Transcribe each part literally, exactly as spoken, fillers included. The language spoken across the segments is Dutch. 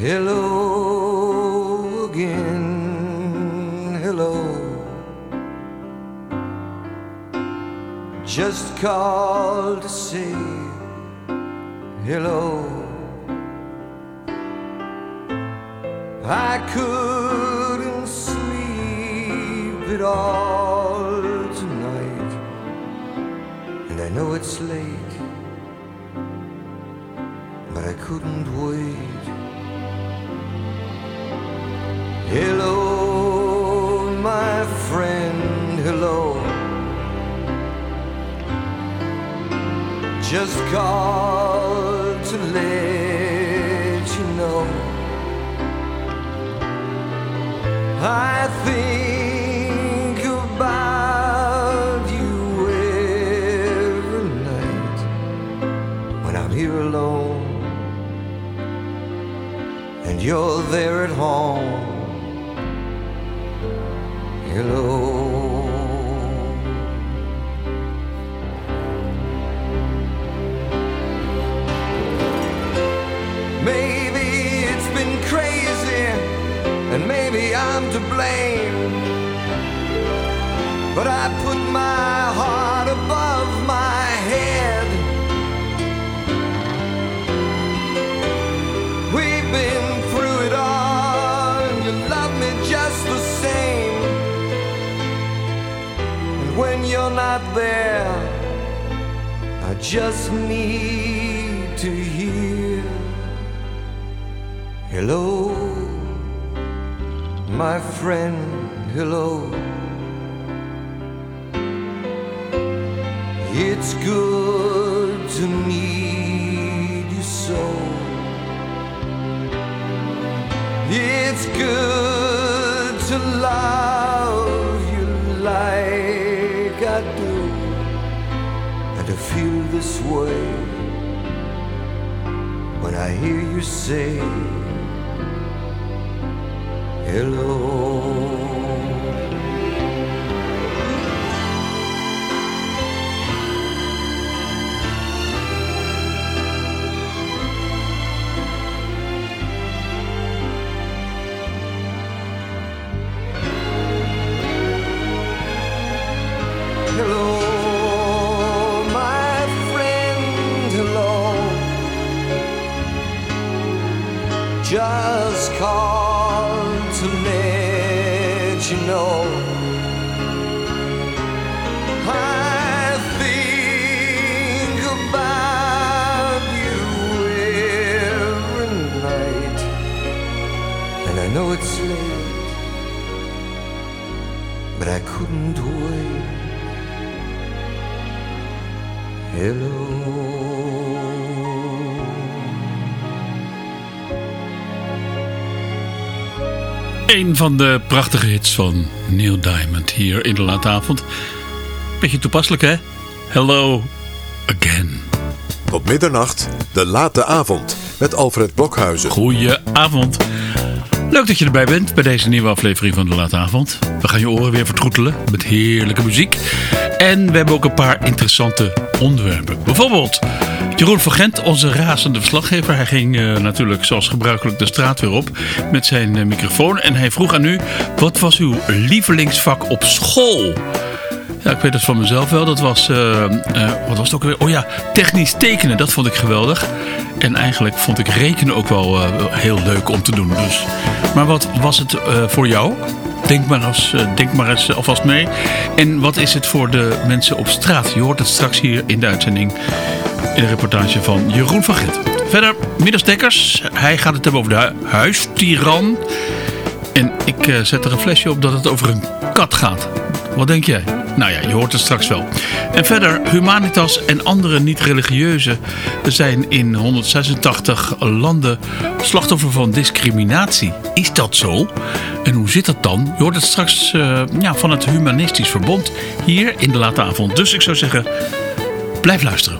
Hello again, hello. Just called to say hello. I couldn't sleep at all tonight, and I know it's late, but I couldn't wait. Hello, my friend, hello. Just called to let you know I think about you every night when I'm here alone and you're there at home. Hello. Maybe it's been crazy and maybe I'm to blame, but I put my heart above my head. We've been through it all and you love me just the same. And when you're not there, I just need to hear hello, my friend, hello. It's good to need you so. It's good to love you like I do, and to feel this way when I hear you say hello. Hello, my friend, hello. Just called to let you know I think about you every night, and I know it's late, but I couldn't wait. Hello. Een van de prachtige hits van Neil Diamond hier in de late avond. Beetje toepasselijk, hè? Hello again. Tot middernacht, de late avond met Alfred Blokhuizen. Goedenavond. Leuk dat je erbij bent bij deze nieuwe aflevering van de late avond. We gaan je oren weer vertroetelen met heerlijke muziek. En we hebben ook een paar interessante onderwerpen. Bijvoorbeeld Jeroen van Gent, onze razende verslaggever. Hij ging uh, natuurlijk zoals gebruikelijk de straat weer op met zijn uh, microfoon. En hij vroeg aan u, wat was uw lievelingsvak op school? Ja, ik weet het van mezelf wel. Dat was, uh, uh, wat was het ook weer? Oh ja, technisch tekenen. Dat vond ik geweldig. En eigenlijk vond ik rekenen ook wel uh, heel leuk om te doen. Dus. Maar wat was het uh, voor jou? Denk maar, als, uh, denk maar eens alvast mee. En wat is het voor de mensen op straat? Je hoort het straks hier in de uitzending. In de reportage van Jeroen van Gent. Verder, Midas Dekkers. Hij gaat het hebben over de hu- huistiran. En ik uh, zet er een flesje op dat het over een kat gaat. Wat denk jij? Nou ja, je hoort het straks wel. En verder, Humanitas en andere niet-religieuze zijn in honderdzesentachtig landen slachtoffer van discriminatie. Is dat zo? En hoe zit dat dan? Je hoort het straks uh, ja, van het Humanistisch Verbond hier in de late avond. Dus ik zou zeggen, blijf luisteren.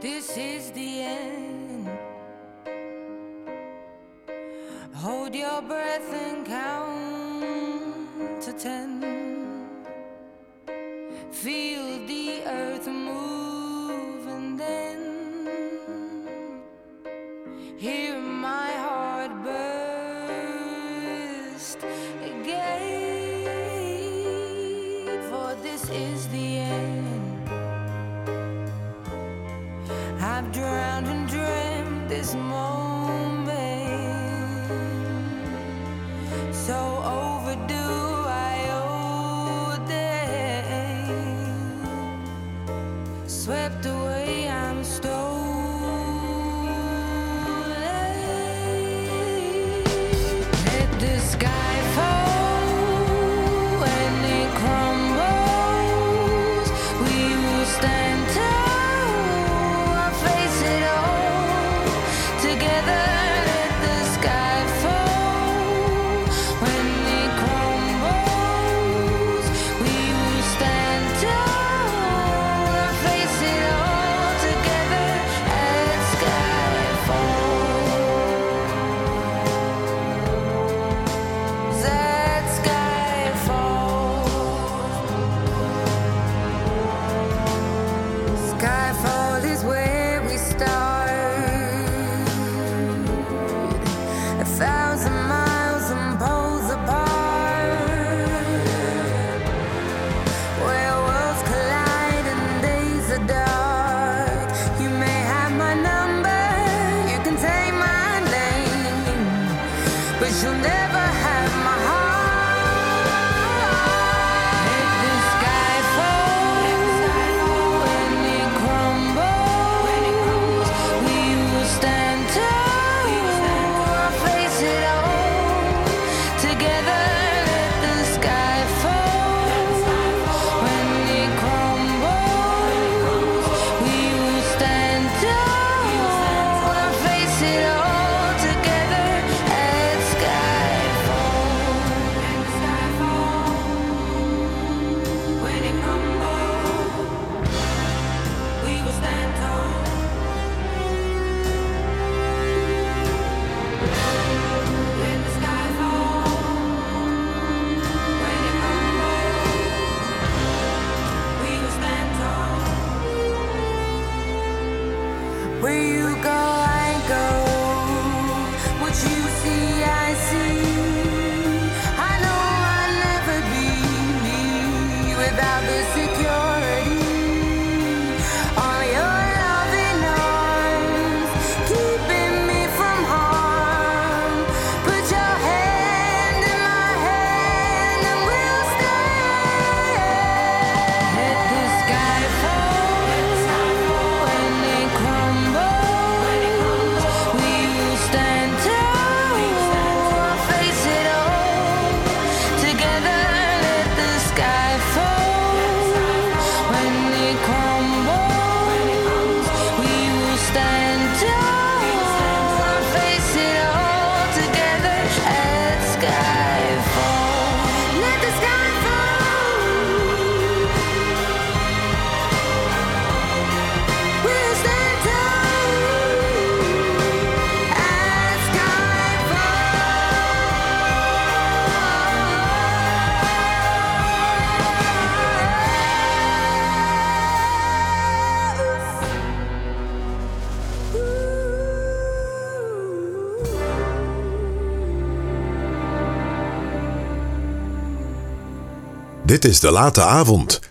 this is the end. Hold your breath and count to ten. Feel the earth move and then hear my heart burst again. For this is the end. I've drowned and dreamt this moment, so overdue I owe them. Swept away, I'm stolen. Let the sky fall when it crumbles. We will stand tall, I'll face it all together. Let the sky fall when it crumbles. We will stand tall, I'll face it all together. Let sky falls. That sky falls. Skyfall is where we start. A thousand miles and poles apart, where worlds collide and days are dark. You may have my number, you can take my name, but you'll never have my heart. Let the sky fall when it crumbles. We will stand tall, I'll face it all together. Let the sky fall when it crumbles. We will stand tall, I'll face it all together. Let sky fall. When it crumbles, we will stand tall. Let the sky fall. When it crumbles, we will stand tall. Where you go, I go. What you see, I see. I know I'll never be me without the security. All your loving arms keeping me from harm. Put your hand in my hand and we'll stand. Let the sky fall when it crumbles. We will stand tall, I'll face it all together. Let the sky fall when it crumbles. We will stand tall, I'll face it all together. Let sky fall. Let the sky fall. We'll stand tall. Let sky Dit is De Late Avond.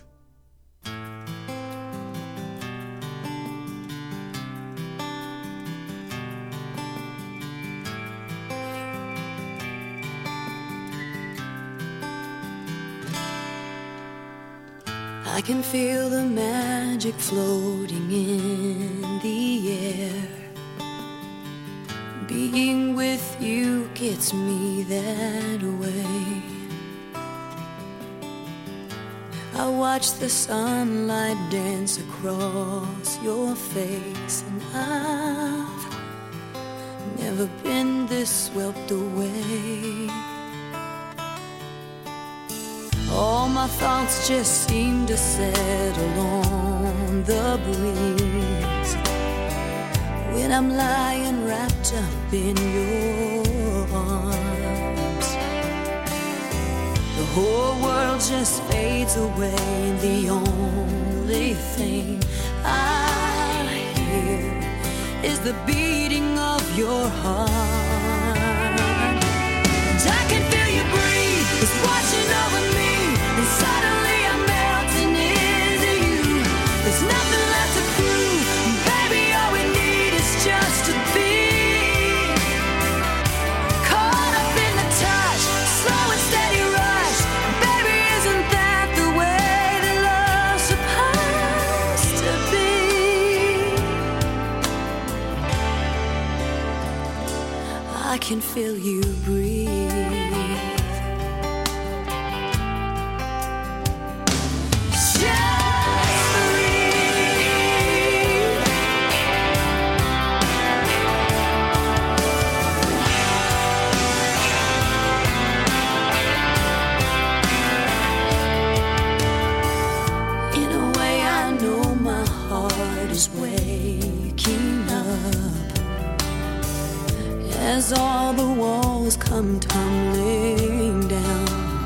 I can feel the magic floating in the air. Being with you gets me that way. I watch the sunlight dance across your face, and I've never been this swept away. All my thoughts just seem to settle on the breeze. when I'm lying wrapped up in your arms. The whole world just fades away. The only thing I hear is the beating of your heart. And I can feel you breathe, it's washing over me, and suddenly I'm melting into you. There's nothing left to prove, baby, all we need is just to be caught up in the touch, slow and steady rush. Baby, isn't that the way that love's supposed to be? I can feel you breathe. As all the walls come tumbling down,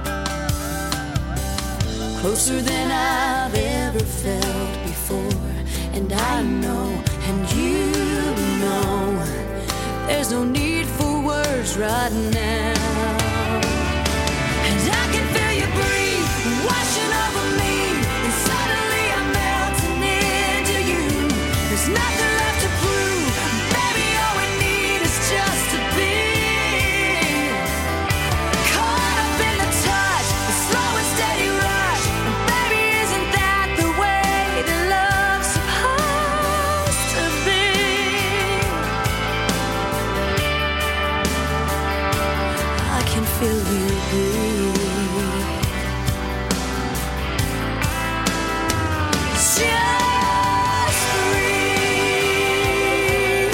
closer than I've ever felt before. And I know, and you know, there's no need for words right now. And I can feel you breathe, washing over me, and suddenly I'm melting into you. There's nothing left to prove, baby, all we need is just to be caught up in the touch, the slow and steady rush. And baby, isn't that the way that love's supposed to be? I can feel you breathe. Just breathe.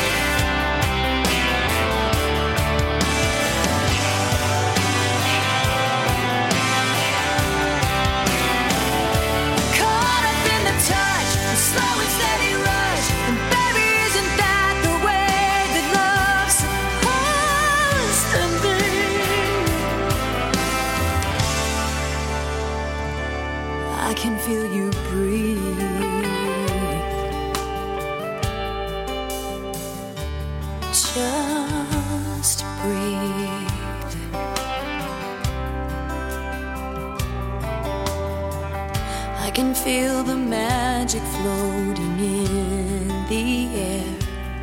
Caught up in the touch, the slow and steady rush. And baby, isn't that the way that love's supposed to be? I can feel you breathe. Just breathe. I can feel the magic floating in the air.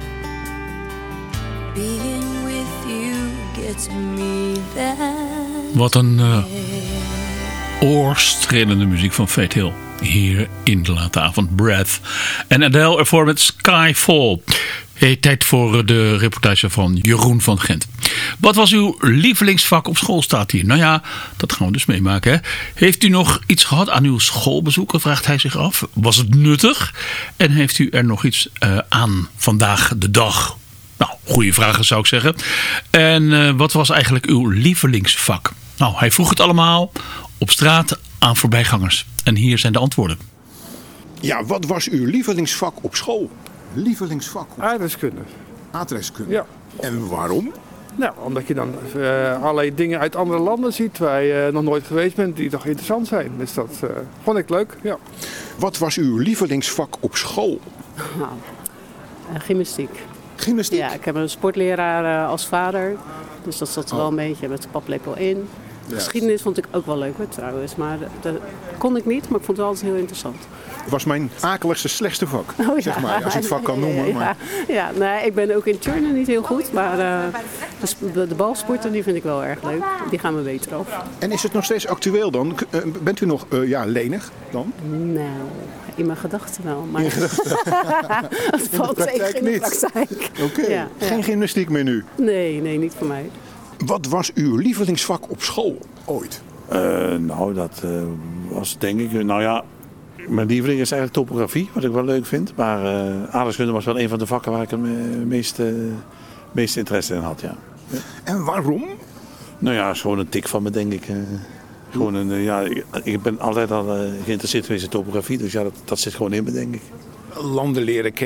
Being with you gets me there. Wat een uh, oorstrelende muziek van Faith Hill. Hier in de late avond. Breath. En Adele ervoor met Skyfall. Hey, tijd voor de reportage van Jeroen van Gent. Wat was uw lievelingsvak op school, staat hier? Nou ja, dat gaan we dus meemaken. Hè? Heeft u nog iets gehad aan uw schoolbezoeken, vraagt hij zich af. Was het nuttig? En heeft u er nog iets uh, aan vandaag de dag? Nou, goede vragen zou ik zeggen. En uh, wat was eigenlijk uw lievelingsvak? Nou, hij vroeg het allemaal op straat aan voorbijgangers. En hier zijn de antwoorden. Ja, wat was uw lievelingsvak op school? Lievelingsvak? Aardrijkskunde. Aardrijkskunde? Ja. En waarom? Nou, omdat je dan uh, allerlei dingen uit andere landen ziet waar je nog nooit geweest bent die toch interessant zijn. Dus dat uh, vond ik leuk, ja. Wat was uw lievelingsvak op school? Nou, uh, gymnastiek. Gymnastiek? Ja, ik heb een sportleraar uh, als vader. Dus dat zat er Oh. wel een beetje met de paplepel in. Ja. Geschiedenis vond ik ook wel leuk hoor, trouwens. Maar dat kon ik niet, maar ik vond het altijd heel interessant. Het was mijn akeligste, slechtste vak, Oh, ja. zeg maar. Als je het vak kan noemen. Ja, Maar... ja. ja nee, ik ben ook in turnen niet heel goed. Maar uh, de, de balsporten die vind ik wel erg leuk. Die gaan me beter af. En is het nog steeds actueel dan? Uh, bent u nog uh, ja, lenig dan? Nou, in mijn gedachten wel. Maar In gedachten? het valt tegen in de niet. praktijk. Oké, okay. Ja, geen ja. gymnastiek meer nu? Nee, nee, niet voor mij. Wat was uw lievelingsvak op school ooit? Uh, nou, dat uh, was denk ik... Nou ja, mijn lieveling is eigenlijk topografie, wat ik wel leuk vind. Maar uh, aardrijkskunde was wel een van de vakken waar ik het meeste, uh, meeste interesse in had, ja. Ja. En waarom? Nou ja, is gewoon een tik van me, denk ik. Uh, gewoon een, uh, ja, ik, ik ben altijd al uh, geïnteresseerd geweest in topografie, dus ja, dat, dat zit gewoon in me, denk ik. Landen leren kennen?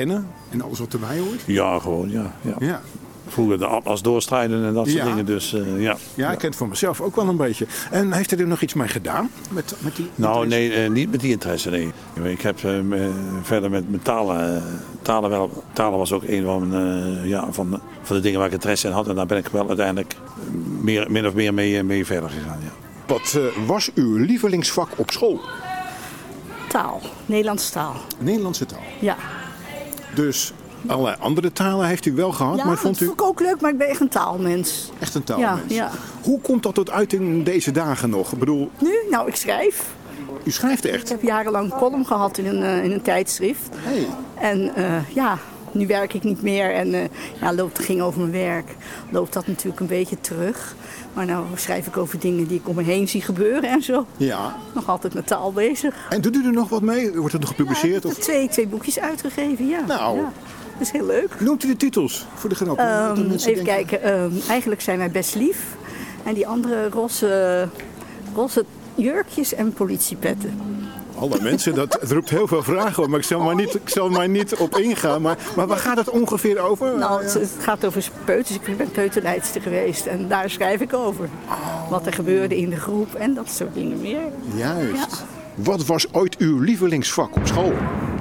En alles wat erbij hoort? Ja, gewoon, ja. ja. Ja. Vroeger de atlas doorstrijden en dat soort Ja. dingen, dus uh, ja. Ja, ik ken het van mezelf ook wel een beetje. En heeft hij er nog iets mee gedaan? Met, met die Nou, interesse? nee, uh, niet met die interesse, nee. Ik heb uh, me- verder met, met talen, uh, talen wel, talen was ook een van, uh, ja, van, van de dingen waar ik interesse in had. En daar ben ik wel uiteindelijk meer, min of meer mee, mee verder gegaan, ja. Wat uh, was uw lievelingsvak op school? Taal, Nederlandse taal. Nederlandse taal. Ja, Dus allerlei andere talen heeft u wel gehad, ja maar dat vond u vond ik ook leuk, maar ik ben echt een taalmens. echt een taalmens? Ja, ja. Hoe komt dat tot uiting in deze dagen nog? Ik bedoel, Nu? Nou, ik schrijf. u schrijft Ik echt. heb jarenlang een column gehad in een, uh, in een tijdschrift. Hey. En uh, ja, nu werk ik niet meer en uh, ja, loopt, het ging over mijn werk. Loopt dat natuurlijk een beetje terug. Maar nou schrijf ik over dingen die ik om me heen zie gebeuren en zo. Ja. Nog altijd met taal bezig. En doet u er nog wat mee? Wordt het nog gepubliceerd? Ja, ik heb Of? twee, twee boekjes uitgegeven, ja. Nou. Ja, dat is heel leuk. Noemt u de titels voor de grap? Dat de Um, mensen even denken- kijken, um, eigenlijk zijn wij best lief. En die andere roze, roze jurkjes en politiepetten. Alle mensen, dat het roept heel veel vragen op, maar ik zal maar niet, ik zal maar niet op ingaan. Maar, maar waar gaat het ongeveer over? Nou, het, het gaat over peuters. Ik ben peuterleidster geweest en daar schrijf ik over. Wat er gebeurde in de groep en dat soort dingen meer. Juist. Ja. Wat was ooit uw lievelingsvak op school?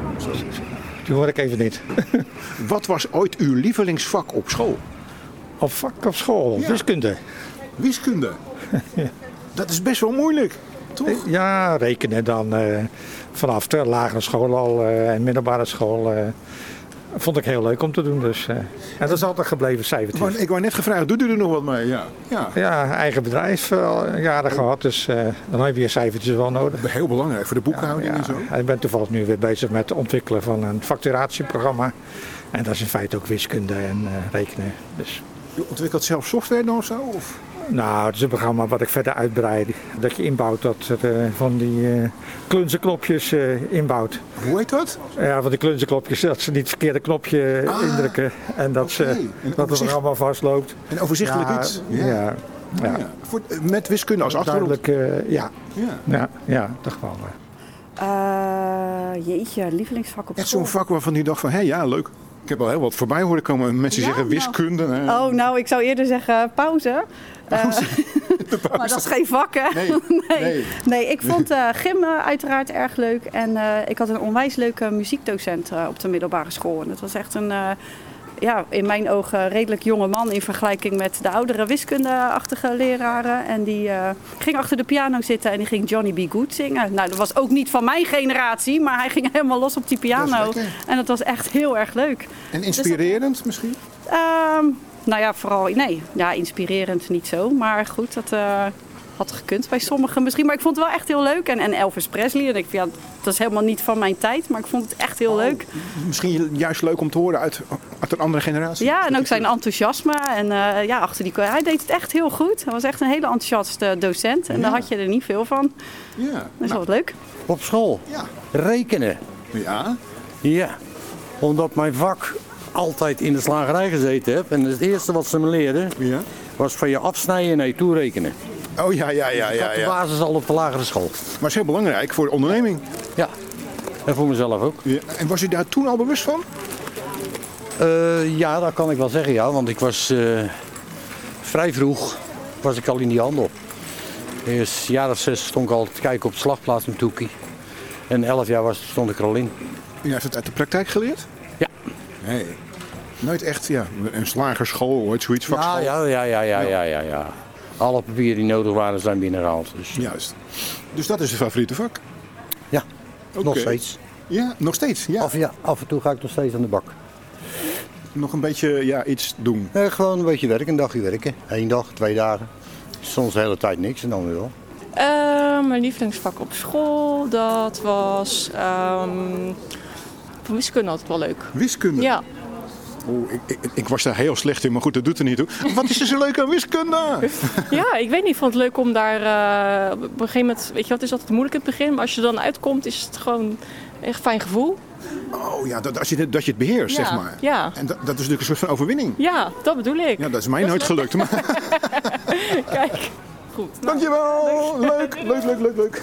Die hoor ik even niet. Wat was ooit uw lievelingsvak op school? Op vak op school, Ja. wiskunde. Wiskunde. Dat is best wel moeilijk, toch? Ja, rekenen dan uh, vanaf de lagere school al uh, en middelbare school. Uh, vond ik heel leuk om te doen. Dus, uh, en dat is altijd gebleven cijfertjes. Maar ik wou net gevraagd, doet u er nog wat mee? Ja. Ja. Ja, eigen bedrijf uh, jaren gehad, dus uh, dan heb je cijfertjes wel nodig. Heel belangrijk voor de boekhouding Ja, en zo. ja. Ik ben toevallig nu weer bezig met het ontwikkelen van een facturatieprogramma. En dat is in feite ook wiskunde en uh, rekenen. Dus. U ontwikkelt zelf software dan of zo? Of? Nou, het is een programma wat ik verder uitbreid. Dat je inbouwt dat er uh, van die uh, klunzenknopjes uh, inbouwt. Hoe heet dat? Ja, van die klunzenknopjes, dat ze niet het verkeerde knopje Ah, indrukken. En dat, ze, Een dat het overzicht- programma vastloopt. Een overzichtelijk ja, iets. Ja, ja. ja. Ja. Voor, met wiskunde als achtergrond. Duidelijk, uh, ja. Ja. Ja, ja, toch wel. Uh, jeetje, lievelingsvak op Echt school. zo'n vak waarvan u dacht van, hé hey, ja, leuk. Ik heb al heel wat voorbij horen komen. Mensen Ja, zeggen nou. wiskunde. hè. Oh, nou, ik zou eerder zeggen pauze. Pauze. Uh, maar dat is geen vak, hè? Nee, nee. nee. Nee, ik vond uh, gym uh, uiteraard erg leuk. En uh, ik had een onwijs leuke muziekdocent uh, op de middelbare school. En dat was echt een, uh, ja, in mijn ogen redelijk jonge man in vergelijking met de oudere wiskundeachtige leraren. En die uh, ging achter de piano zitten en die ging Johnny B. Good zingen. Nou, dat was ook niet van mijn generatie, maar hij ging helemaal los op die piano. Dat is lekker. En dat was echt heel erg leuk. En inspirerend misschien? Um, nou ja, vooral, nee, ja, inspirerend niet zo. Maar goed, dat uh, had gekund bij sommigen misschien. Maar ik vond het wel echt heel leuk. En, en Elvis Presley, en ik, ja, dat is helemaal niet van mijn tijd. Maar ik vond het echt heel Oh, leuk. Misschien juist leuk om te horen uit, uit een andere generatie. Ja, en ook zijn enthousiasme. En uh, ja, achter die, hij deed het echt heel goed. Hij was echt een hele enthousiaste docent. En Ja. daar had je er niet veel van. Ja. Dat is wel wat leuk. Op school? Ja. Rekenen. Ja? Ja. Omdat mijn vak altijd in de slagerij gezeten heb. En het eerste wat ze me leerden ja. was van je afsnijden naar je toe rekenen. Oh ja, ja, ja. Ik ja, had de ja. basis al op de lagere school. Maar het is heel belangrijk voor de onderneming. Ja. En voor mezelf ook. Ja. En was u daar toen al bewust van? Uh, ja, dat kan ik wel zeggen, ja. Want ik was uh, vrij vroeg was ik al in die handel. Eerst een jaar of zes stond ik al te kijken op de slagplaats met Toekie. En elf jaar was, stond ik er al in. U heeft het uit de praktijk geleerd? Ja. Nee. Nooit echt, ja, een slagerschool, ooit zoiets, Ja, vakschool. ja, ja, ja, ja, ja, ja, ja. Alle papieren die nodig waren zijn binnengehaald. Dus. Juist. Dus dat is het favoriete vak? Ja, Oké. nog steeds. Ja, nog steeds? Ja. Af, ja. Af en toe ga ik nog steeds aan de bak. Nog een beetje ja, iets doen? Eh, gewoon een beetje werken, een dagje werken. Eén dag, twee dagen. Soms de hele tijd niks en dan weer wel. Uh, mijn lievelingsvak op school, dat was um, van wiskunde altijd wel leuk. Wiskunde? Ja. Oeh, ik, ik, ik was daar heel slecht in, maar goed, dat doet er niet toe. Wat is er zo leuk aan wiskunde? Ja, ik weet niet, ik vond het leuk om daar uh, op een gegeven moment, weet je wat, is altijd moeilijk in het begin, maar als je er dan uitkomt is het gewoon echt een fijn gevoel. Oh ja, dat, als je, het- dat je het beheerst, Ja, zeg maar. ja. En dat, dat is natuurlijk een soort van overwinning. Ja, dat bedoel ik. Ja, dat is mij nooit gelukt. Maar... Kijk, goed. Nou, Dankjewel, leuk, leuk, leuk, leuk, leuk.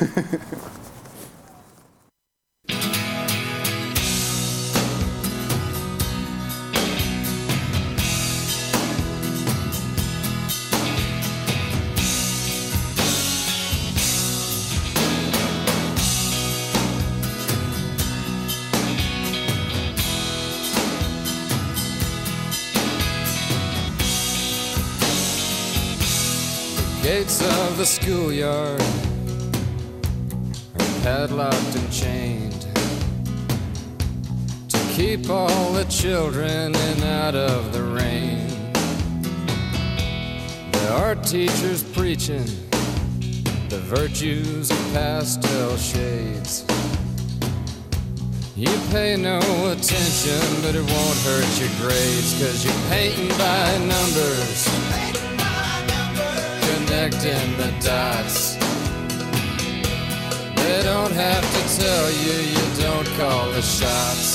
gates of the schoolyard are padlocked and chained to keep all the children in out of the rain. There are teachers preaching the virtues of pastel shades. You pay no attention, but it won't hurt your grades, 'cause you're painting by numbers, connecting the dots. They don't have to tell you, you don't call the shots.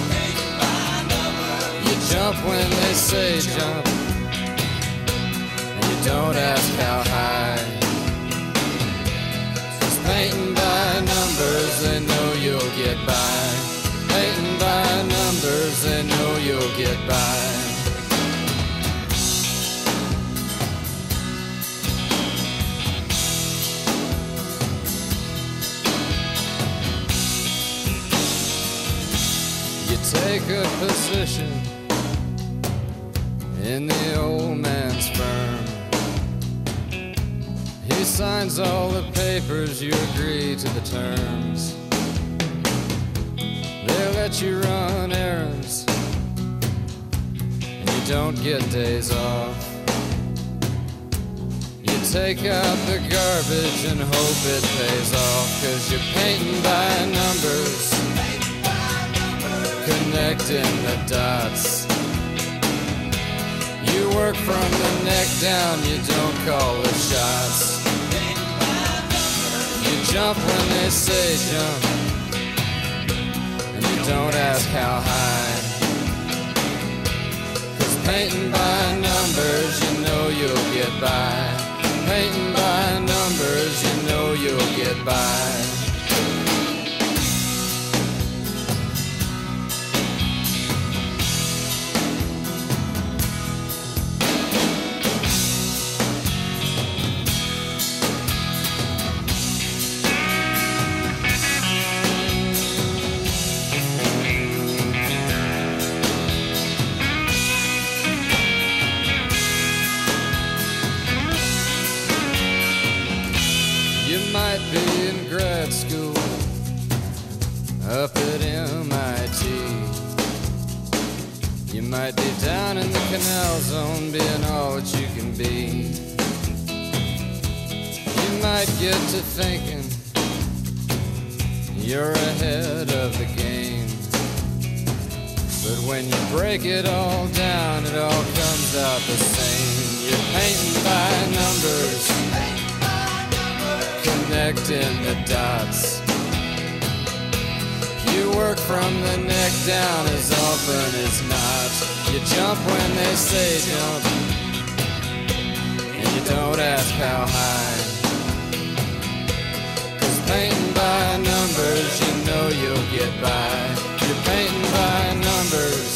You jump when they say jump, and you don't ask how high. 'Cause painting by numbers, they know you'll get by. Painting by numbers, they know you'll get by. You take a position in the old man's firm. He signs all the papers, you agree to the terms. They let you run errands, and you don't get days off. You take out the garbage and hope it pays off, 'cause you're painting by numbers, connecting the dots. You work from the neck down, you don't call the shots. You jump when they say jump, don't ask how high. 'Cause painting by numbers, you know you'll get by. Painting by numbers, you know you'll get by. Up at M I T, you might be down in the canal zone, being all that you can be. You might get to thinking you're ahead of the game, but when you break it all down, it all comes out the same. You're painting by numbers, connecting the dots. You work from the neck down as often as not. You jump when they say jump, and you don't ask how high. 'Cause painting by numbers, you know you'll get by. You're painting by numbers,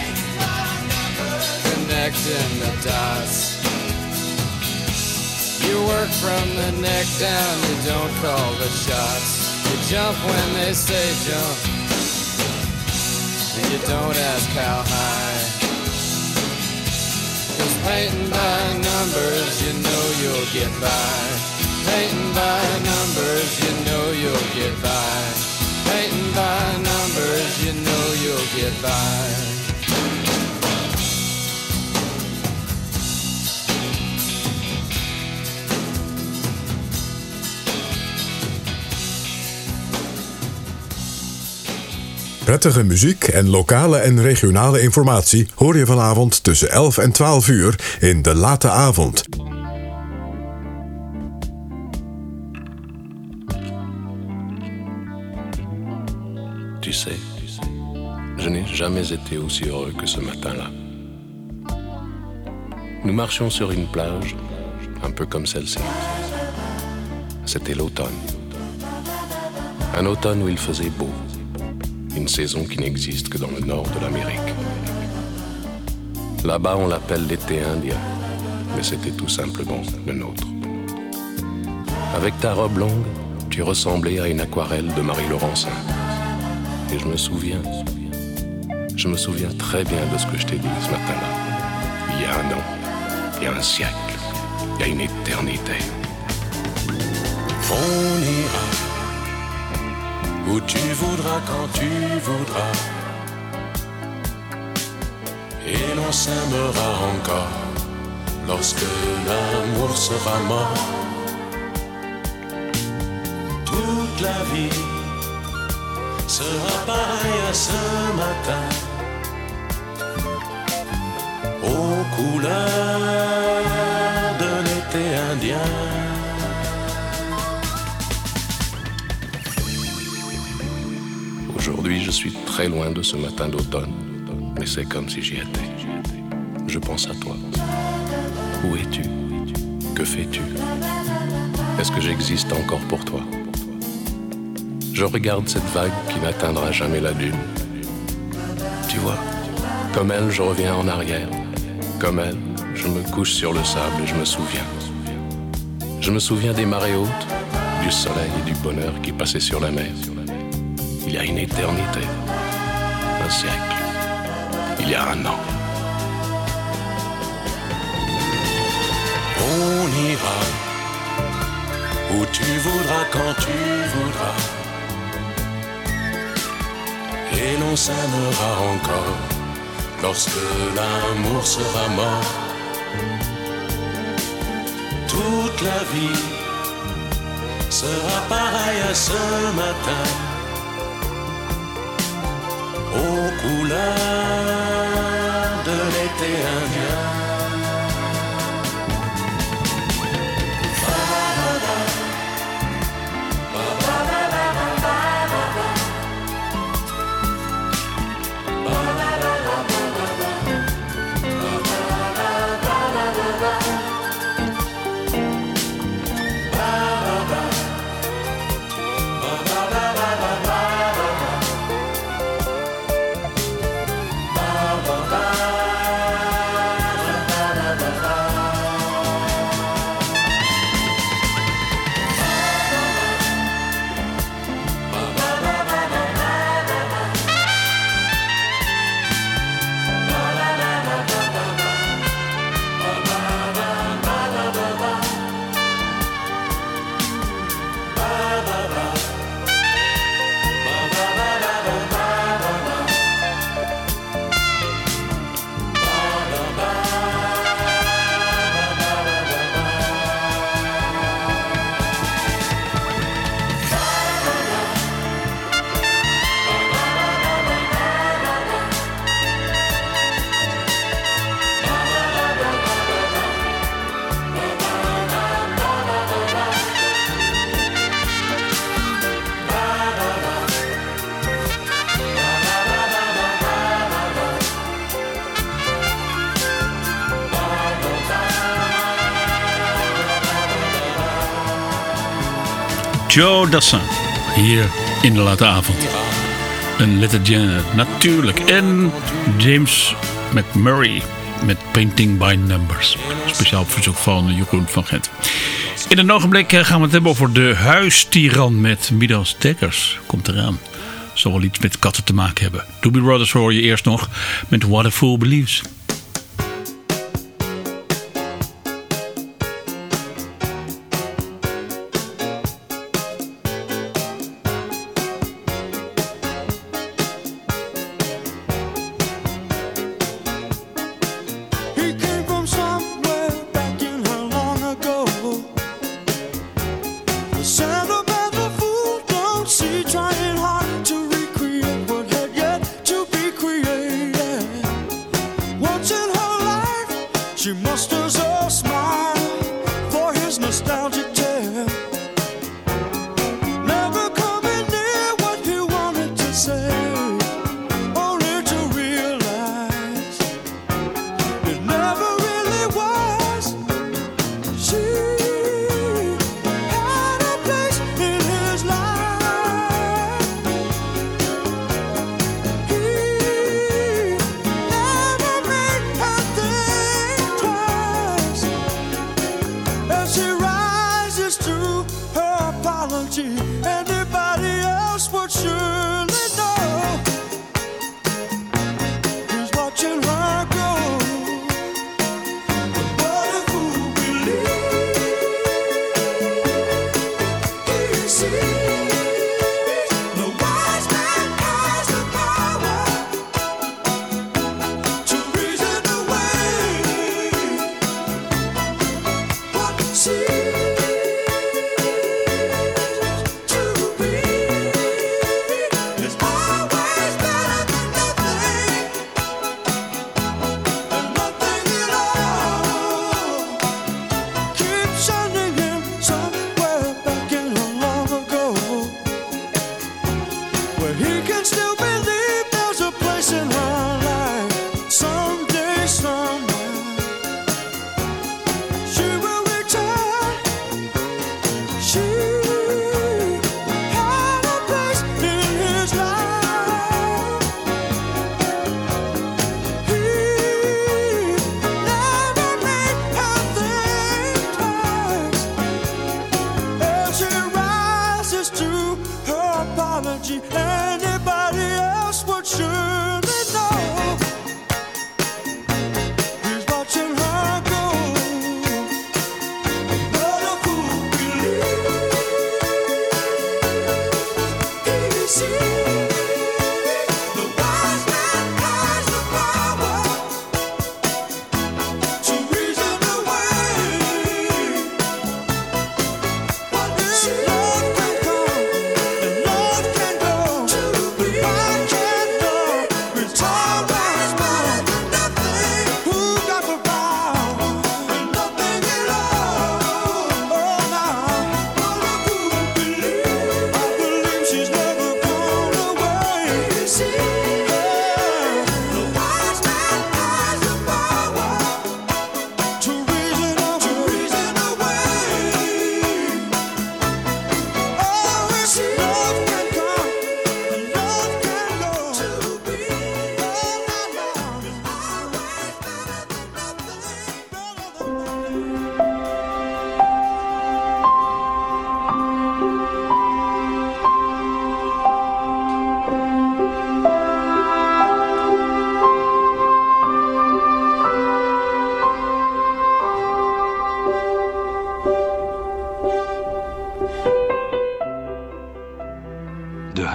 connecting the dots. You work from the neck down, you don't call the shots. You jump when they say jump, and you don't ask how high. 'Cause painting by numbers, you know you'll get by. Painting by numbers, you know you'll get by. Painting by numbers, you know you'll get by. Prettige muziek en lokale en regionale informatie hoor je vanavond tussen elf en twaalf uur in De Late Avond. Tu sais, je n'ai jamais été aussi heureux que ce matin-là. Nous marchions sur une plage, un peu comme celle-ci. C'était l'automne. Un automne où il faisait beau. Une saison qui n'existe que dans le nord de l'Amérique. Là-bas, on l'appelle l'été indien, mais c'était tout simplement le nôtre. Avec ta robe longue, tu ressemblais à une aquarelle de Marie Laurencin. Et je me souviens, je me souviens très bien de ce que je t'ai dit ce matin-là, il y a un an, il y a un siècle. il y a une éternité. On ira où tu voudras, quand tu voudras, et l'on s'aimera encore lorsque l'amour sera mort. Toute la vie sera pareille à ce matin, aux couleurs de l'été indien. Aujourd'hui, je suis très loin de ce matin d'automne, mais c'est comme si j'y étais. Je pense à toi. Où es-tu? Que fais-tu? Est-ce que j'existe encore pour toi? Je regarde cette vague qui n'atteindra jamais la dune. Tu vois, comme elle, je reviens en arrière. Comme elle, je me couche sur le sable et je me souviens. Je me souviens des marées hautes, du soleil et du bonheur qui passaient sur la mer. Il y a une éternité, un siècle, il y a un an. On ira où tu voudras, quand tu voudras, et l'on s'aimera encore lorsque l'amour sera mort. Toute la vie sera pareille à ce matin, aux couleurs de l'été indien. Joe Dassin, hier in de late avond. Een Letta Janet, natuurlijk. En James McMurray met Painting by Numbers. Speciaal op verzoek van Jeroen van Gent. In een ogenblik gaan we het hebben over de huistiran met Midas Dekkers. Komt eraan. Zal wel iets met katten te maken hebben. Doobie Brothers hoor je eerst nog met What a Fool Believes. Try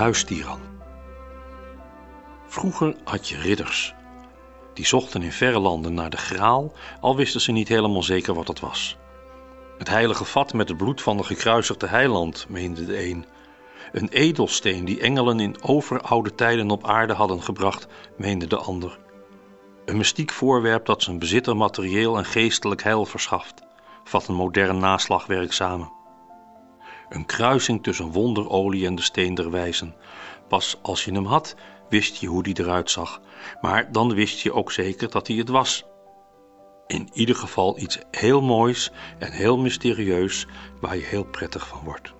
huistiran. Vroeger had je ridders. Die zochten in verre landen naar de graal, al wisten ze niet helemaal zeker wat het was. Het heilige vat met het bloed van de gekruisigde heiland, meende de een. Een edelsteen die engelen in overoude tijden op aarde hadden gebracht, meende de ander. Een mystiek voorwerp dat zijn bezitter materieel en geestelijk heil verschaft, vat een modern naslagwerk samen. Een kruising tussen wonderolie en de steen der wijzen. Pas als je hem had, wist je hoe die eruit zag, maar dan wist je ook zeker dat hij het was. In ieder geval iets heel moois en heel mysterieus waar je heel prettig van wordt.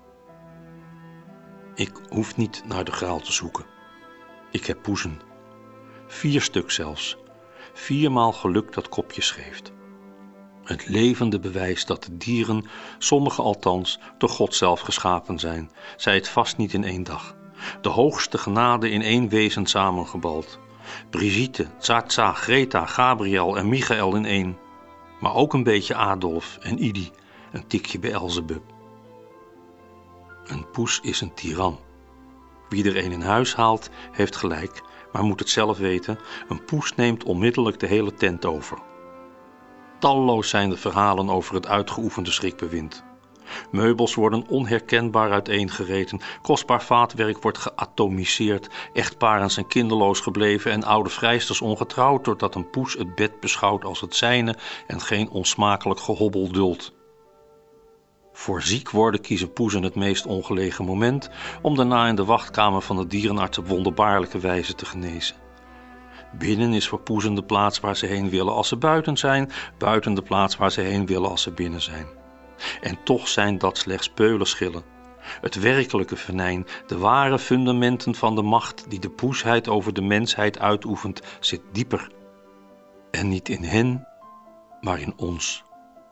Ik hoef niet naar de graal te zoeken. Ik heb poezen. Vier stuk zelfs. Viermaal geluk dat kopje geeft. Het levende bewijs dat de dieren, sommige althans, door God zelf geschapen zijn, zij het vast niet in één dag. De hoogste genade in één wezen samengebald. Brigitte, Tsatsa, Greta, Gabriel en Michael in één. Maar ook een beetje Adolf en Idi, een tikje Beelzebub. Een poes is een tiran. Wie er een in huis haalt, heeft gelijk, maar moet het zelf weten. Een poes neemt onmiddellijk de hele tent over. Talloos zijn de verhalen over het uitgeoefende schrikbewind. Meubels worden onherkenbaar uiteengereten, kostbaar vaatwerk wordt geatomiseerd, echtparen zijn kinderloos gebleven en oude vrijsters ongetrouwd, doordat een poes het bed beschouwt als het zijne en geen onsmakelijk gehobbel duldt. Voor ziek worden kiezen poezen het meest ongelegen moment om daarna in de wachtkamer van de dierenarts op wonderbaarlijke wijze te genezen. Binnen is voor poezen de plaats waar ze heen willen als ze buiten zijn, buiten de plaats waar ze heen willen als ze binnen zijn. En toch zijn dat slechts peulenschillen. Het werkelijke venijn, de ware fundamenten van de macht die de poesheid over de mensheid uitoefent, zit dieper. En niet in hen, maar in ons.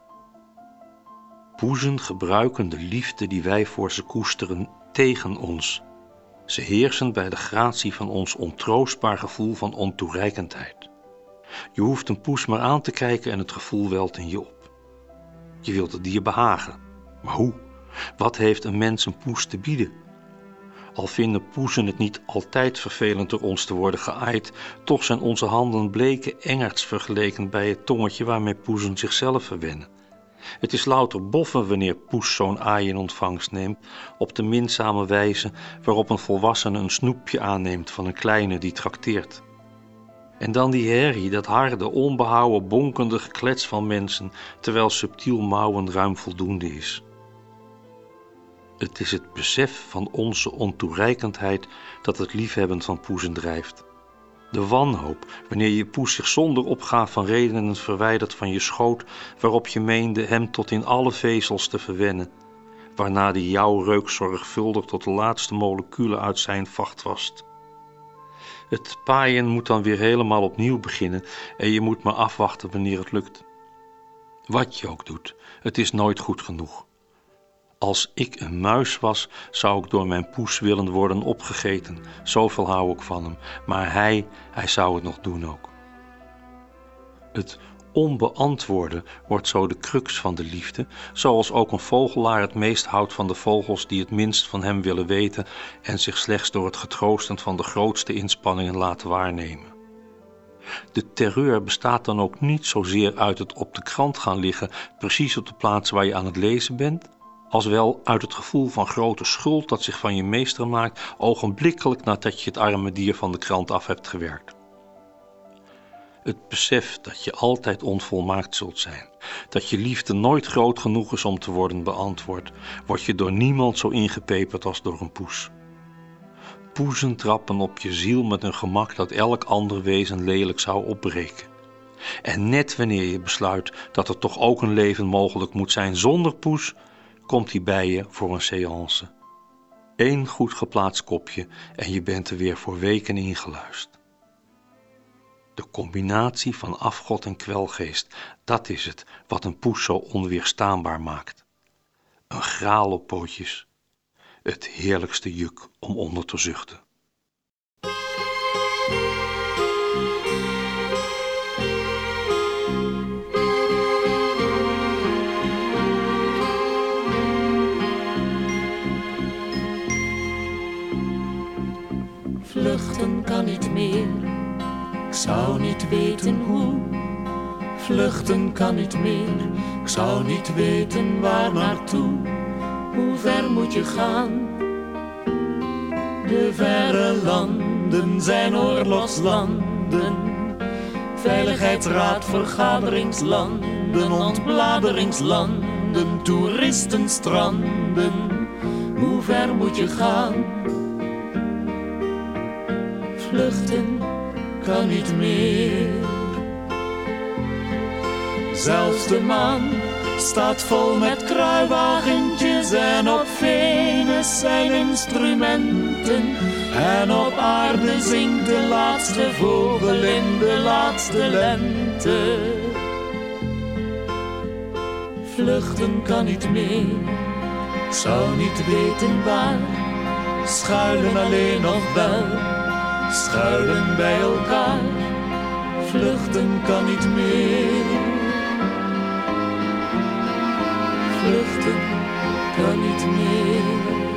Poezen gebruiken de liefde die wij voor ze koesteren tegen ons. Ze heersen bij de gratie van ons ontroostbaar gevoel van ontoereikendheid. Je hoeft een poes maar aan te kijken en het gevoel welt in je op. Je wilt het dier behagen. Maar hoe? Wat heeft een mens een poes te bieden? Al vinden poezen het niet altijd vervelend door ons te worden geaaid, toch zijn onze handen bleke engerts vergeleken bij het tongetje waarmee poezen zichzelf verwennen. Het is louter boffen wanneer poes zo'n aai in ontvangst neemt, op de minzame wijze waarop een volwassene een snoepje aanneemt van een kleine die trakteert. En dan die herrie, dat harde, onbehouden, bonkende geklets van mensen, terwijl subtiel mouwen ruim voldoende is. Het is het besef van onze ontoereikendheid dat het liefhebben van poezen drijft. De wanhoop, wanneer je poes zich zonder opgaaf van redenen verwijdert van je schoot, waarop je meende hem tot in alle vezels te verwennen, waarna die jouw reuk zorgvuldig tot de laatste moleculen uit zijn vacht wast. Het paaien moet dan weer helemaal opnieuw beginnen en je moet maar afwachten wanneer het lukt. Wat je ook doet, het is nooit goed genoeg. Als ik een muis was, zou ik door mijn poes willen worden opgegeten. Zoveel hou ik van hem, maar hij, hij zou het nog doen ook. Het onbeantwoorde wordt zo de crux van de liefde, zoals ook een vogelaar het meest houdt van de vogels die het minst van hem willen weten en zich slechts door het getroosten van de grootste inspanningen laten waarnemen. De terreur bestaat dan ook niet zozeer uit het op de krant gaan liggen, precies op de plaats waar je aan het lezen bent, als wel uit het gevoel van grote schuld dat zich van je meester maakt, ogenblikkelijk nadat je het arme dier van de krant af hebt gewerkt. Het besef dat je altijd onvolmaakt zult zijn, dat je liefde nooit groot genoeg is om te worden beantwoord, wordt je door niemand zo ingepeperd als door een poes. Poezen trappen op je ziel met een gemak dat elk ander wezen lelijk zou opbreken. En net wanneer je besluit dat er toch ook een leven mogelijk moet zijn zonder poes, komt hij bij je voor een séance. Eén goed geplaatst kopje en je bent er weer voor weken ingeluisterd. De combinatie van afgod en kwelgeest, dat is het wat een poes zo onweerstaanbaar maakt. Een graal op pootjes, het heerlijkste juk om onder te zuchten. Vluchten kan niet meer, ik zou niet weten waar naartoe. Hoe ver moet je gaan? De verre landen zijn oorlogslanden. Veiligheidsraad, vergaderingslanden, ontbladeringslanden, toeristenstranden. Hoe ver moet je gaan? Vluchten kan niet meer. Zelfs de maan staat vol met kruiwagentjes en op Venus zijn instrumenten. En op aarde zingt de laatste vogel in de laatste lente. Vluchten kan niet meer, ik zou niet weten waar. Schuilen alleen nog wel, schuilen bij elkaar. Vluchten kan niet meer. Vluchten kan niet meer.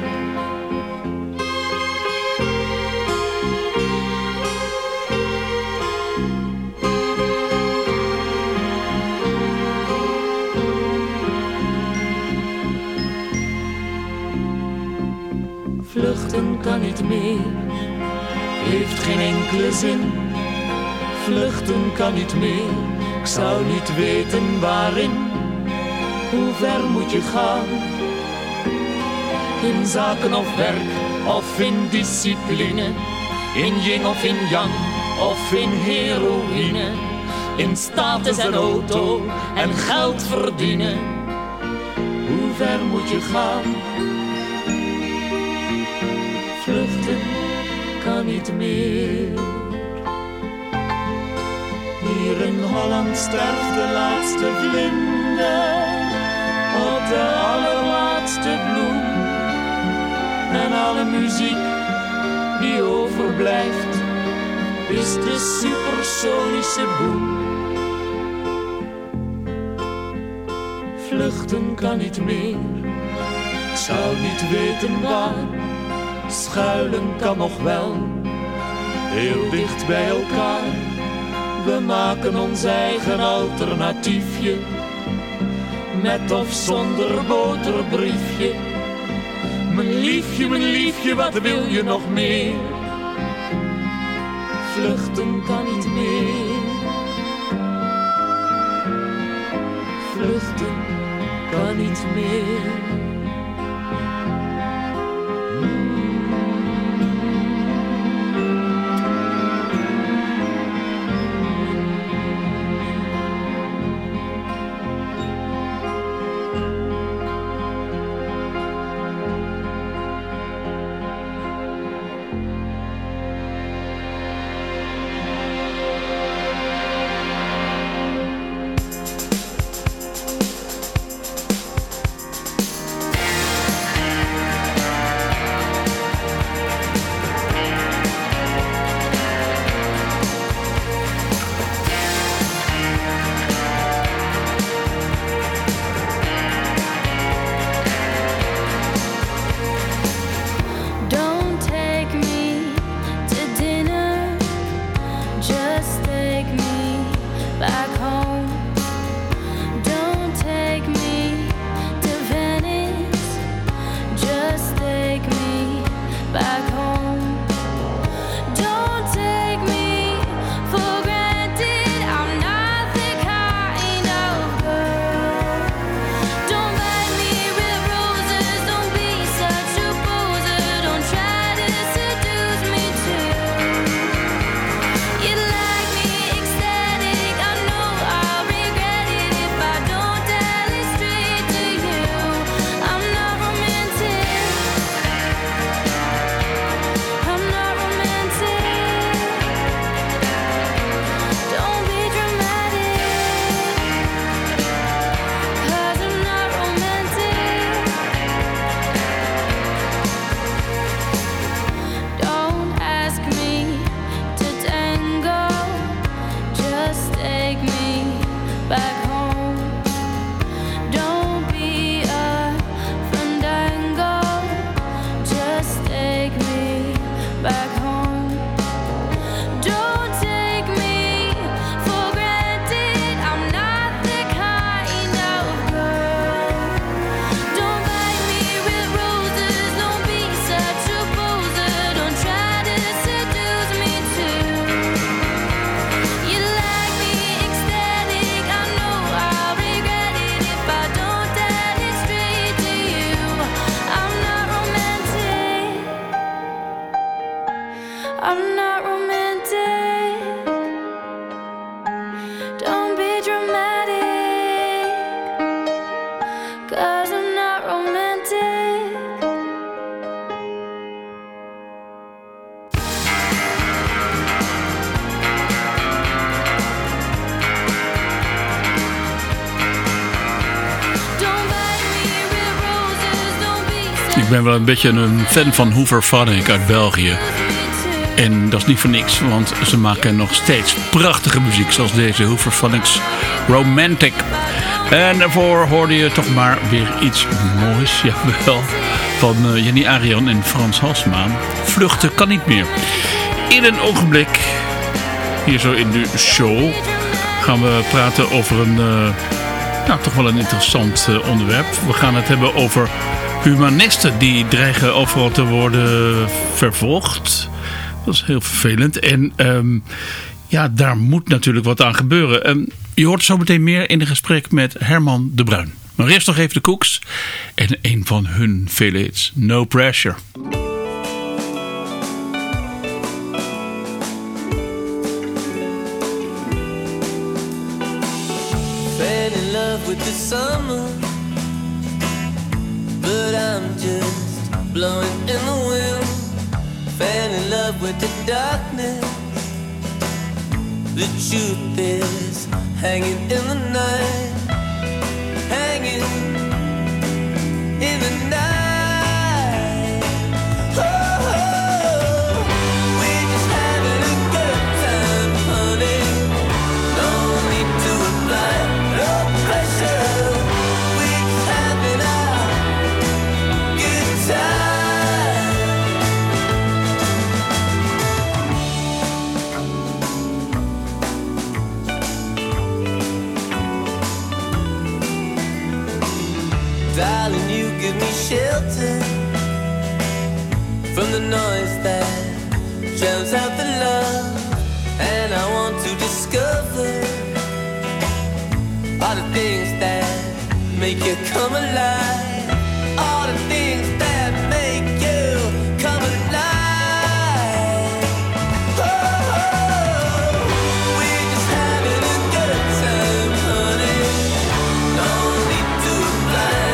Vluchten kan niet meer, heeft geen enkele zin. Vluchten kan niet meer, ik zou niet weten waarin. Hoe ver moet je gaan? In zaken of werk, of in discipline. In yin of in yang, of in heroïne. In status en auto, en geld verdienen. Hoe ver moet je gaan? Vluchten kan niet meer. Hier in Holland sterft de laatste vlinder op de allerlaatste bloem. En alle muziek die overblijft is de supersonische boem. Vluchten kan niet meer, ik zou niet weten waar. Schuilen kan nog wel, heel dicht bij elkaar. We maken ons eigen alternatiefje, met of zonder boterbriefje. Mijn liefje, mijn liefje, wat wil je nog meer? Vluchten kan niet meer. Vluchten kan niet meer. Don't take me for granted. I'm not ben wel een beetje een fan van Hoover Phonic uit België. En dat is niet voor niks, want ze maken nog steeds prachtige muziek. Zoals deze Hoover Phonic's Romantic. En daarvoor hoorde je toch maar weer iets moois. Jawel, van uh, Jenny Arian en Frans Halsema. Vluchten kan niet meer. In een ogenblik, hier zo in de show, gaan we praten over een, uh, nou, toch wel een interessant uh, onderwerp. We gaan het hebben over humanisten die dreigen overal te worden vervolgd. Dat is heel vervelend. En um, ja, daar moet natuurlijk wat aan gebeuren. Um, je hoort zo meteen meer in een gesprek met Herman de Bruin. Maar eerst nog even de Cooks en een van hun vele hits, No Pressure. Fell in love with the summer, but I'm just blowing in the wind. Fell in love with the darkness. The truth is hanging in the night, hanging in the night. Oh, oh, we're just having a good time, honey. No need to apply, no pressure. We're just having a good time. Darling, you give me shelter from the noise that drowns out the love. And I want to discover all the things that make you come alive. All the things that make you come alive. Oh, oh, we're just having a good time, honey. No need to apply.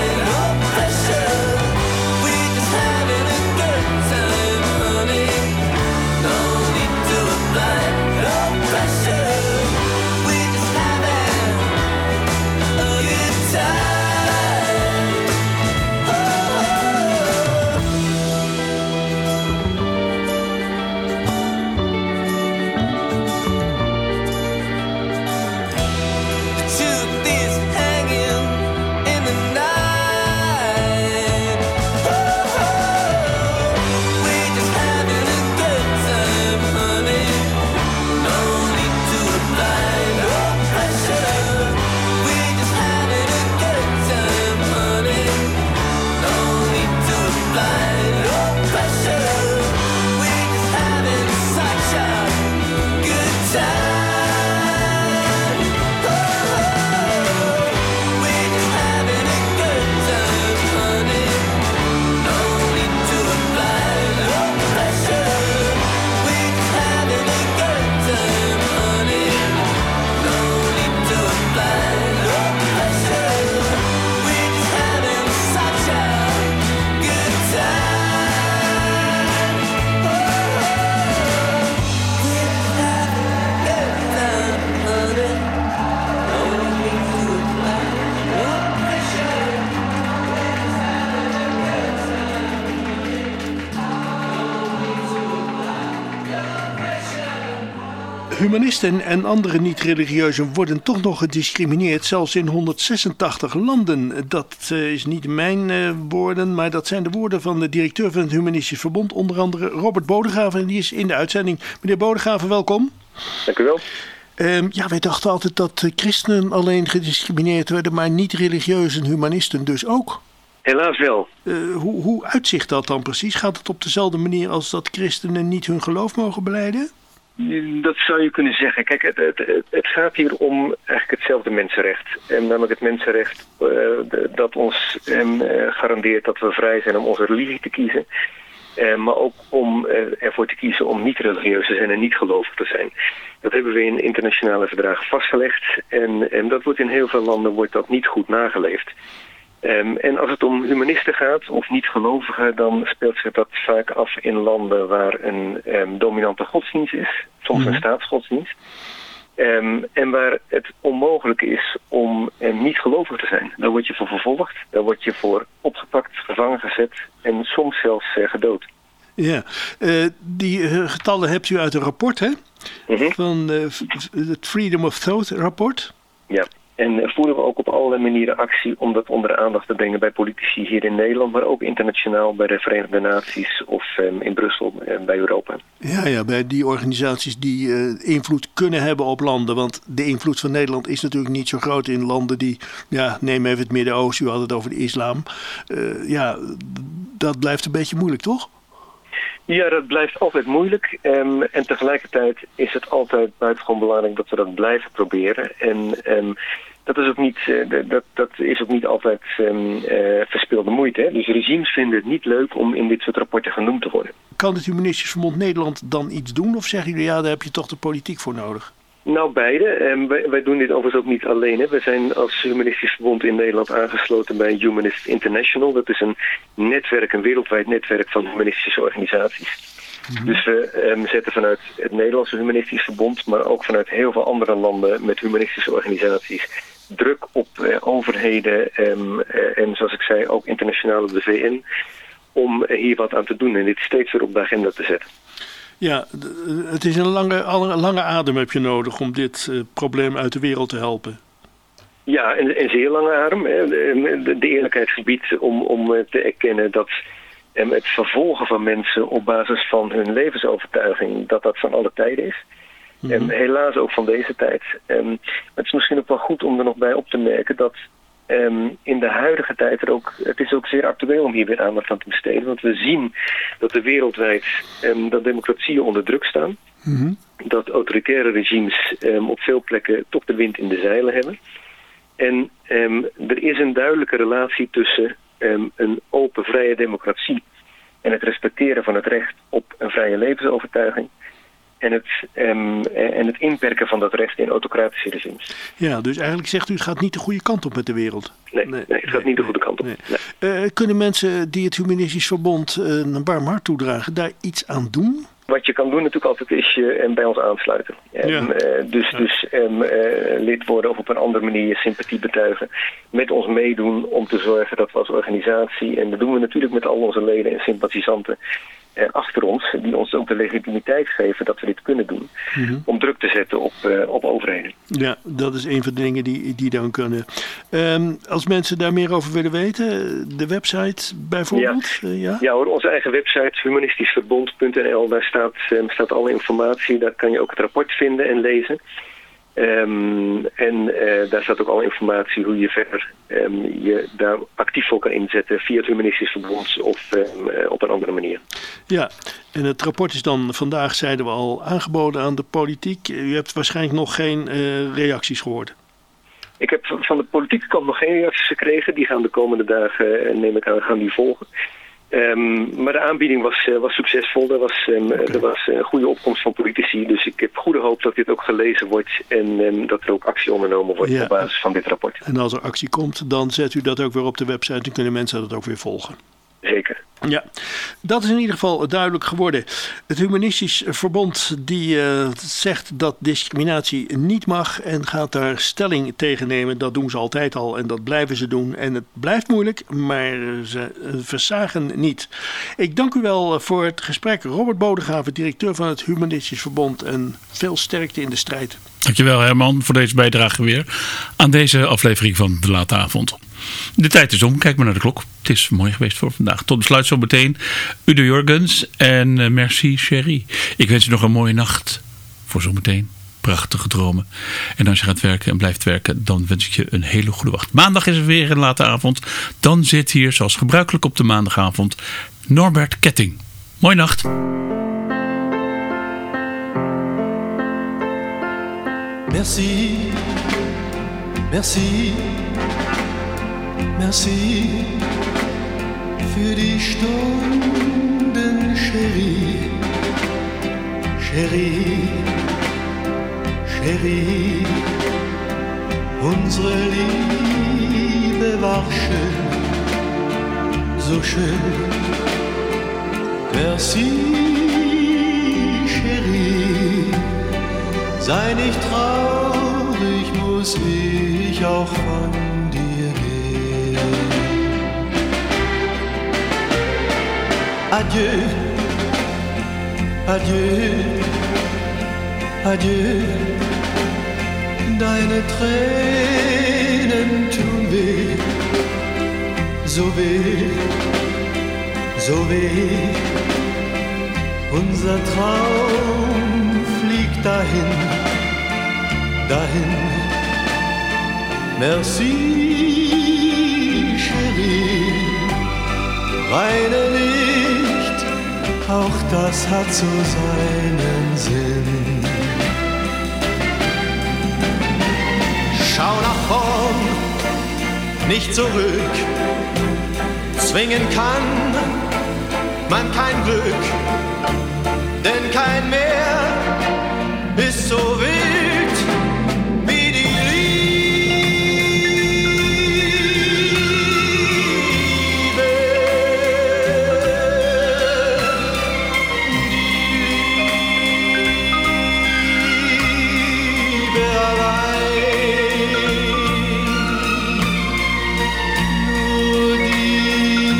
Humanisten en andere niet-religieuzen worden toch nog gediscrimineerd, zelfs in honderdzesentachtig landen. Dat uh, is niet mijn uh, woorden, maar dat zijn de woorden van de directeur van het Humanistisch Verbond, onder andere Robert Bodegraven, en die is in de uitzending. Meneer Bodegraven, welkom. Dank u wel. Uh, ja, wij dachten altijd dat uh, christenen alleen gediscrimineerd werden, maar niet-religieuzen en humanisten dus ook. Helaas wel. Uh, hoe, hoe uitzicht dat dan precies? Gaat het op dezelfde manier als dat christenen niet hun geloof mogen belijden? Dat zou je kunnen zeggen. Kijk, het, het, het gaat hier om eigenlijk hetzelfde mensenrecht. En namelijk het mensenrecht uh, de, dat ons um, uh, garandeert dat we vrij zijn om onze religie te kiezen. Uh, maar ook om uh, ervoor te kiezen om niet religieus te zijn en niet gelovig te zijn. Dat hebben we in internationale verdragen vastgelegd. En, en dat wordt in heel veel landen wordt dat niet goed nageleefd. Um, en als het om humanisten gaat, of niet-gelovigen, dan speelt zich dat vaak af in landen waar een um, dominante godsdienst is. Soms een staatsgodsdienst. Um, en waar het onmogelijk is om um, niet gelovig te zijn. Daar word je voor vervolgd, daar word je voor opgepakt, gevangen gezet. en soms zelfs uh, gedood. Ja, uh, die uh, getallen hebt u uit een rapport, hè? Mm-hmm. Van uh, het Freedom of Thought rapport. Ja, en uh, voeren we ook op allerlei manieren actie om dat onder de aandacht te brengen bij politici hier in Nederland, maar ook internationaal bij de Verenigde Naties of um, in Brussel en uh, bij Europa. Ja, ja, bij die organisaties die uh, invloed kunnen hebben op landen, want de invloed van Nederland is natuurlijk niet zo groot in landen die, ja, neem even het Midden-Oosten, u had het over de islam. Uh, ja, dat blijft een beetje moeilijk, toch? Ja, dat blijft altijd moeilijk. Um, en tegelijkertijd is het altijd buitengewoon belangrijk dat we dat blijven proberen. En um, dat, is ook niet, uh, dat, dat is ook niet altijd um, uh, verspilde moeite. Hè? Dus regimes vinden het niet leuk om in dit soort rapporten genoemd te worden. Kan het Humanistisch Verbond Nederland dan iets doen? Of zeggen jullie, ja, daar heb je toch de politiek voor nodig? Nou, beide. Um, wij, wij doen dit overigens ook niet alleen. Hè. We zijn als Humanistisch Verbond in Nederland aangesloten bij Humanist International. Dat is een netwerk, een wereldwijd netwerk van humanistische organisaties. Mm-hmm. Dus we um, zetten vanuit het Nederlandse Humanistisch Verbond, maar ook vanuit heel veel andere landen met humanistische organisaties, druk op uh, overheden um, uh, en zoals ik zei ook internationaal op de V N, om uh, hier wat aan te doen en dit steeds weer op de agenda te zetten. Ja, het is een lange, een lange adem heb je nodig om dit uh, probleem uit de wereld te helpen. Ja, en een zeer lange adem. Hè. De, de eerlijkheid gebiedt om, om te erkennen dat um, het vervolgen van mensen op basis van hun levensovertuiging, dat dat van alle tijden is. Mm-hmm. Um, helaas ook van deze tijd. Um, het is misschien ook wel goed om er nog bij op te merken dat Um, in de huidige tijd er ook, het is ook zeer actueel om hier weer aandacht aan te besteden. Want we zien dat er wereldwijd um, dat democratieën onder druk staan. Mm-hmm. Dat autoritaire regimes um, op veel plekken toch de wind in de zeilen hebben. En um, er is een duidelijke relatie tussen um, een open, vrije democratie en het respecteren van het recht op een vrije levensovertuiging. En het, um, en het inperken van dat recht in autocratische regimes. Ja, dus eigenlijk zegt u het gaat niet de goede kant op met de wereld. Nee, nee, nee het gaat nee, niet de goede kant op. Nee. Nee. Uh, kunnen mensen die het Humanistisch Verbond uh, een warm hart toedragen daar iets aan doen? Wat je kan doen natuurlijk altijd is je um, bij ons aansluiten. Ja. Um, uh, dus ja. dus um, uh, lid worden of op een andere manier je sympathie betuigen. Met ons meedoen om te zorgen dat we als organisatie, en dat doen we natuurlijk met al onze leden en sympathisanten achter ons, die ons ook de legitimiteit geven dat we dit kunnen doen, mm-hmm. om druk te zetten op, uh, op overheden. Ja, dat is een van de dingen die, die dan kunnen. Um, als mensen daar meer over willen weten, de website bijvoorbeeld? Ja, uh, ja? ja hoor, onze eigen website humanistischverbond punt n l, daar staat, um, staat alle informatie, daar kan je ook het rapport vinden en lezen. Um, en uh, daar staat ook alle informatie hoe je verder um, je daar actief voor kan inzetten via het Humanistisch Verbond of um, uh, op een andere manier. Ja, en het rapport is dan vandaag, zeiden we al, aangeboden aan de politiek. U hebt waarschijnlijk nog geen uh, reacties gehoord. Ik heb van de politieke kant nog geen reacties gekregen. Die gaan de komende dagen, uh, neem ik aan, gaan die volgen. Um, maar de aanbieding was, uh, was succesvol. Er was, um, okay. er was een goede opkomst van politici. Dus ik heb goede hoop dat dit ook gelezen wordt. En um, dat er ook actie ondernomen wordt ja. op basis van dit rapport. En als er actie komt, dan zet u dat ook weer op de website. En kunnen mensen dat ook weer volgen. Zeker. Ja, dat is in ieder geval duidelijk geworden. Het Humanistisch Verbond die uh, zegt dat discriminatie niet mag en gaat daar stelling tegen nemen. Dat doen ze altijd al en dat blijven ze doen. En het blijft moeilijk, maar ze versagen niet. Ik dank u wel voor het gesprek. Robert Bodegraven, directeur van het Humanistisch Verbond. En veel sterkte in de strijd. Dankjewel Herman voor deze bijdrage weer aan deze aflevering van De Late Avond. De tijd is om, kijk maar naar de klok. Het is mooi geweest voor vandaag. Tot besluit zo meteen Udo Jurgens en uh, merci Cherie. Ik wens je nog een mooie nacht voor zometeen. Prachtige dromen. En als je gaat werken en blijft werken, dan wens ik je een hele goede wacht. Maandag is er weer een late avond. Dan zit hier, zoals gebruikelijk op de maandagavond, Norbert Ketting. Mooie nacht. Merci, merci, merci für die Stunden, Chérie, Chérie, Chérie. Unsere Liebe war schön, so schön. Merci, Chérie. Sei nicht traurig, muss ich auch von dir gehen. Adieu, adieu, adieu. Deine Tränen tun weh, so weh, so weh. Unser Traum fliegt dahin, dahin. Merci, Chérie. Weine nicht, auch das hat so seinen Sinn. Schau nach vorn, nicht zurück. Zwingen kann man kein Glück, denn kein Meer ist so wild wie die Liebe. Die Liebe allein, nur die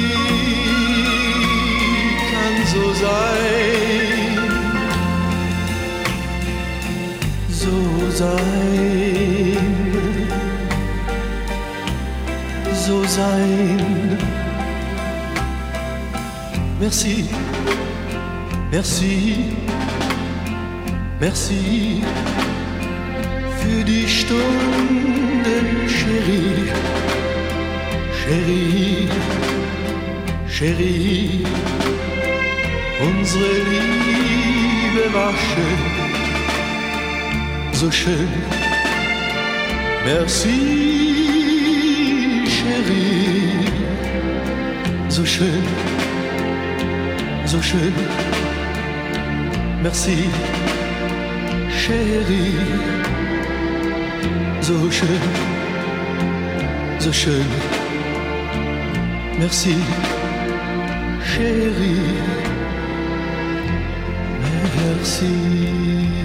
kann so sein, so sein, so sein. Merci, merci, merci für die Stunden, Chérie, Chérie, Chérie. Unsere Liebe war schön, so schön. Merci, Chérie, so schön, so schön. Merci, Chérie, so schön, so schön. Merci, Chérie. Merci.